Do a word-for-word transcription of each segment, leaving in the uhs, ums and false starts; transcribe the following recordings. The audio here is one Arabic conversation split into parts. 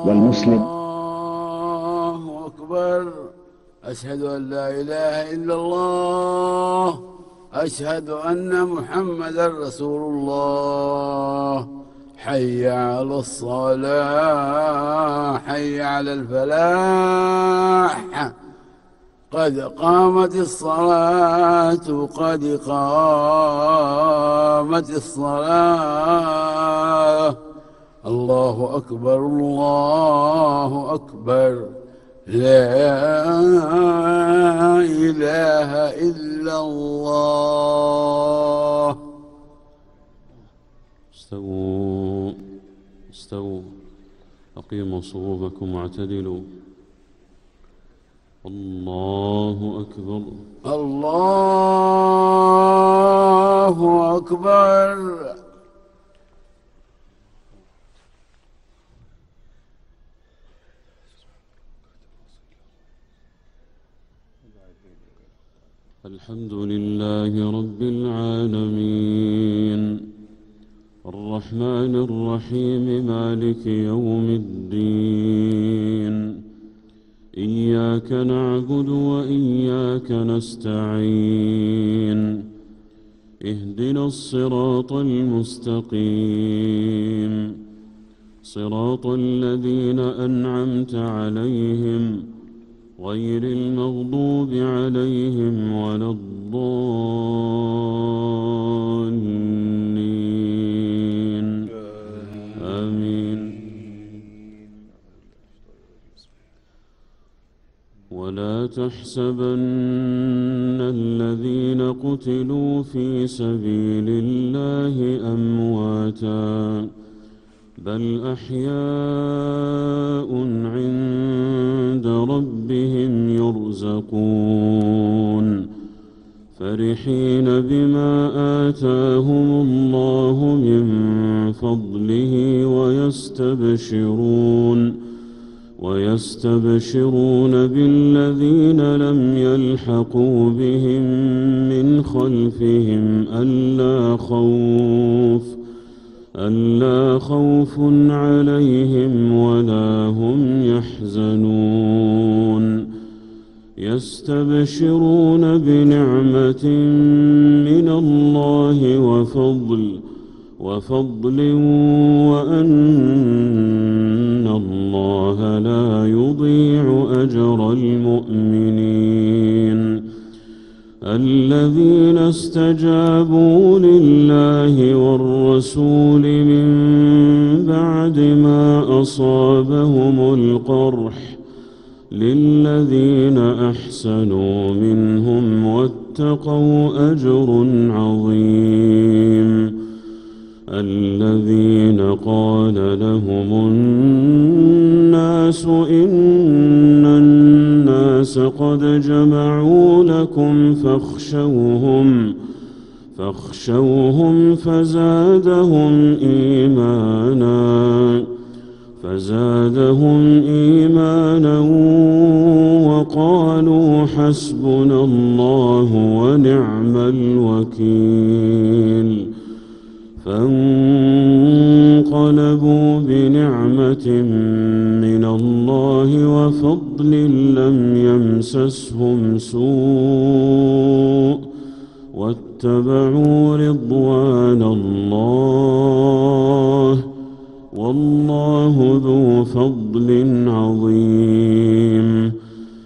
والمسلم. الله أكبر. أشهد أن لا إله إلا الله. أشهد أن محمدا رسول الله. حي على الصلاة، حي على الفلاح، قد قامت الصلاة، قد قامت الصلاة. الله أكبر، الله أكبر، لا إله إلا الله. استووا استووا أقيموا صفوفكم واعتدلوا. الله أكبر، الله أكبر. الحمد لله رب العالمين، الرحمن الرحيم، مالك يوم الدين. إياك نعبد وإياك نستعين. اهدنا الصراط المستقيم، صراط الذين أنعمت عليهم غير المغضوب عليهم ولا الضالين. آمين. ولا تحسبن الذين قتلوا في سبيل الله أمواتا، بل أحياء عند ربهم يرزقون، فرحين بما آتاهم الله من فضله ويستبشرون ويستبشرون بالذين لم يلحقوا بهم من خلفهم ألا خوف ألا خوف عليهم ولا هم يحزنون. يستبشرون بنعمة من الله وفضل وفضل وأن الله لا يضيع أجر المؤمنين. الذين استجابوا لله والرسول من بعد ما أصابهم القرح للذين أحسنوا منهم واتقوا أجر عظيم. الذين قال لهم الناس إن الناس قد جمعوا لكم فاخشوهم فاخشوهم فزادهم إيمانا فزادهم إيمانا وقالوا حسبنا الله ونعم الوكيل. فانقلبوا بنعمة من الله وفضل لم يمسسهم سوء واتبعوا رضوان الله، والله ذو فضل عظيم.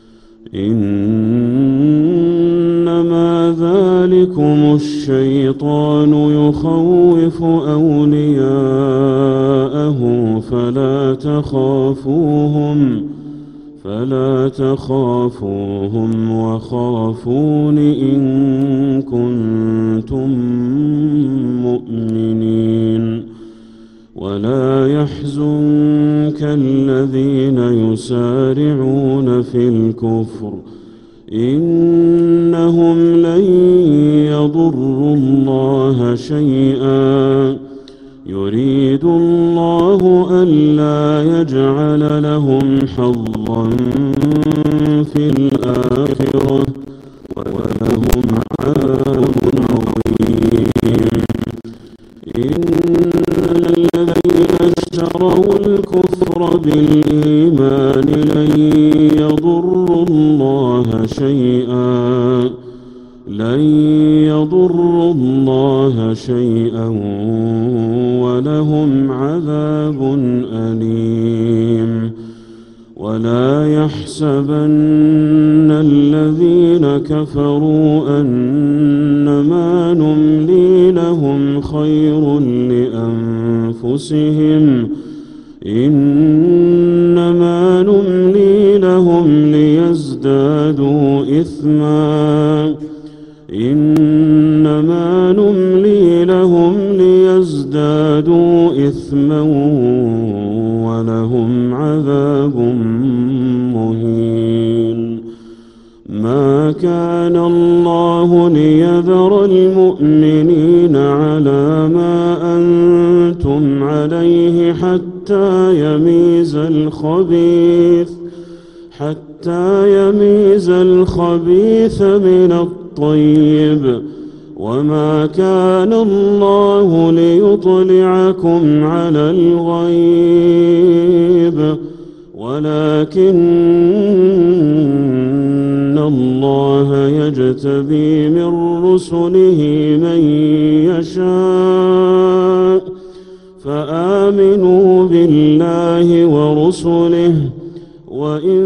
إنما ذلكم الشيطان يخوف أولياءه فلا تخافوهم فلا تخافوهم وخافون إن كنتم مؤمنين. ولا يحزنك الذين يسارعون في الكفر إنهم لن يضروا الله شيئا يريد الله ألا يجعل لهم حظا في الآخرة ولهم عذاب عظيم. إن الذين اشتروا الكفر بالإيمان لن يضروا الله شيئا لن يضروا الله شيئا ولهم عذاب أليم. ولا يحسبن الذين كفروا أنما نملي لهم خير لأنفسهم إنما نملي لهم ليزدادوا إثما إنما نملي لهم ليزدادوا إثما ولهم عذاب مهين. ما كان الله ليذر المؤمنين على ما أنتم عليه حتى يميز الخبيث حتى يميز الخبيث من الطيب وما كان الله ليطلعكم على الغيب ولكن الله يجتبي من رسله من يشاء فآمنوا بالله ورسله وإن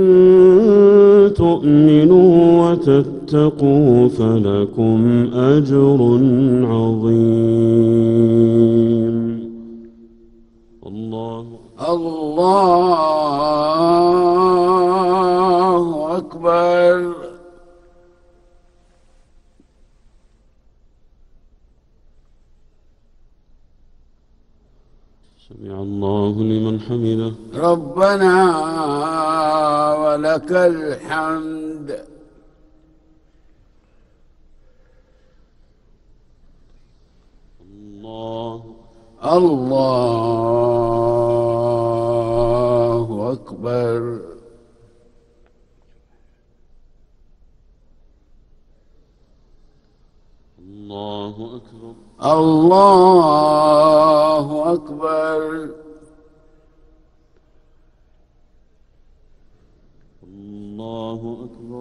تؤمنوا وتتقوا فلكم أجر عظيم. الله الله أكبر. سمع الله لمن حمده. ربنا ولك الحمد. الله الله أكبر. الله أكبر. الله أكبر. الله أكبر.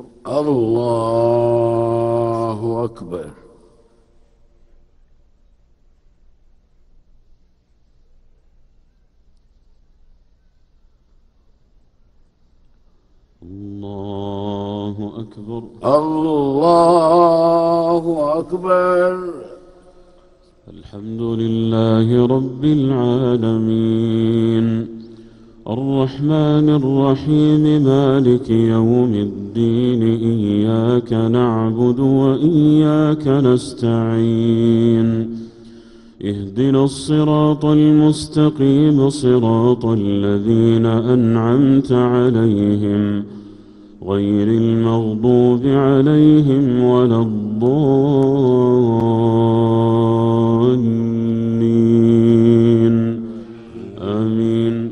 الله أكبر. الله أكبر. الله أكبر. الحمد لله رب العالمين الرحمن الرحيم مالك يوم الدين إياك نعبد وإياك نستعين اهدنا الصراط المستقيم صراط الذين أنعمت عليهم غير المغضوب عليهم ولا الضالين آمين.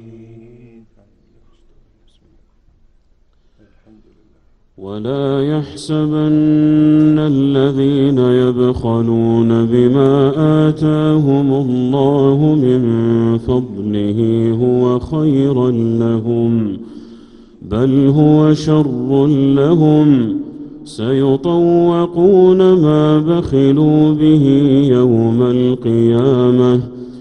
ولا يحسبن الذين يبخلون بما آتاهم الله من فضله هو خيرا لهم بل هو شر لهم سيطوقون ما بخلوا به يوم القيامة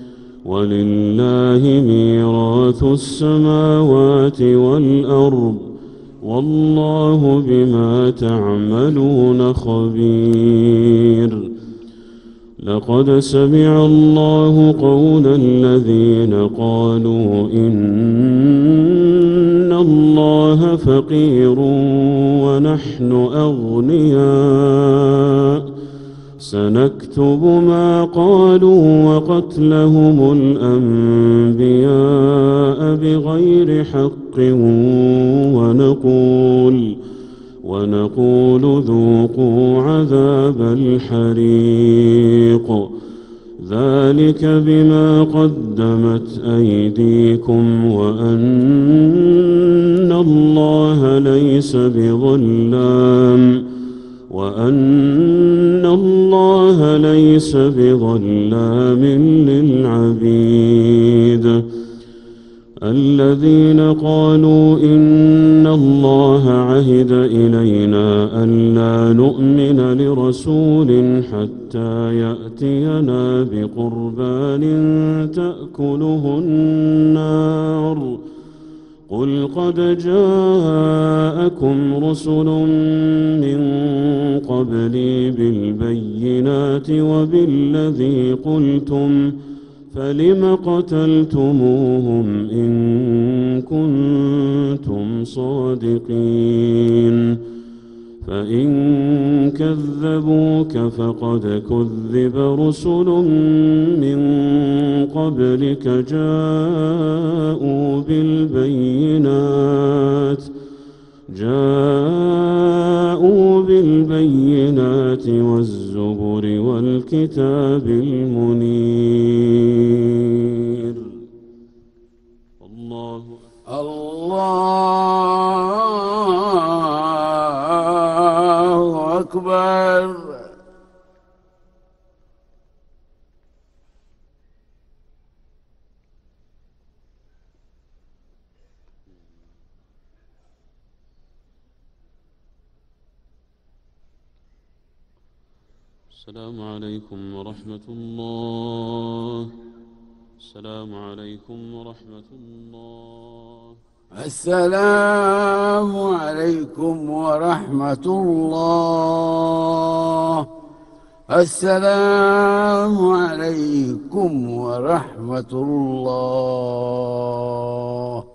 ولله ميراث السماوات والأرض والله بما تعملون خبير. لقد سمع الله قول الذين قالوا إن الله فقير ونحن أغنياء سنكتب ما قالوا وقتلهم الأنبياء بغير حق ونقول ونقول ذوقوا عذاب الحريق ذلك بما قدمت أيديكم وأن الله ليس بظلام وأن الله ليس بظلام للعبيد. الذين قالوا إن الله عهد إلينا ألا نؤمن لرسول حتى يأتينا بقربان تأكله النار قل قد جاءكم رسل من قبلي بالبينات وبالذي قلتم فلم قتلتموهم إن كنتم صادقين فإن كذبوك فقد كذب رسل من قبلك جاءوا بالبينات جاءوا بالبينات والزبر والكتاب المنير. الله الله أكبر. السلام عليكم ورحمة الله. السلام عليكم ورحمة الله. السلام عليكم ورحمة الله. السلام عليكم ورحمة الله.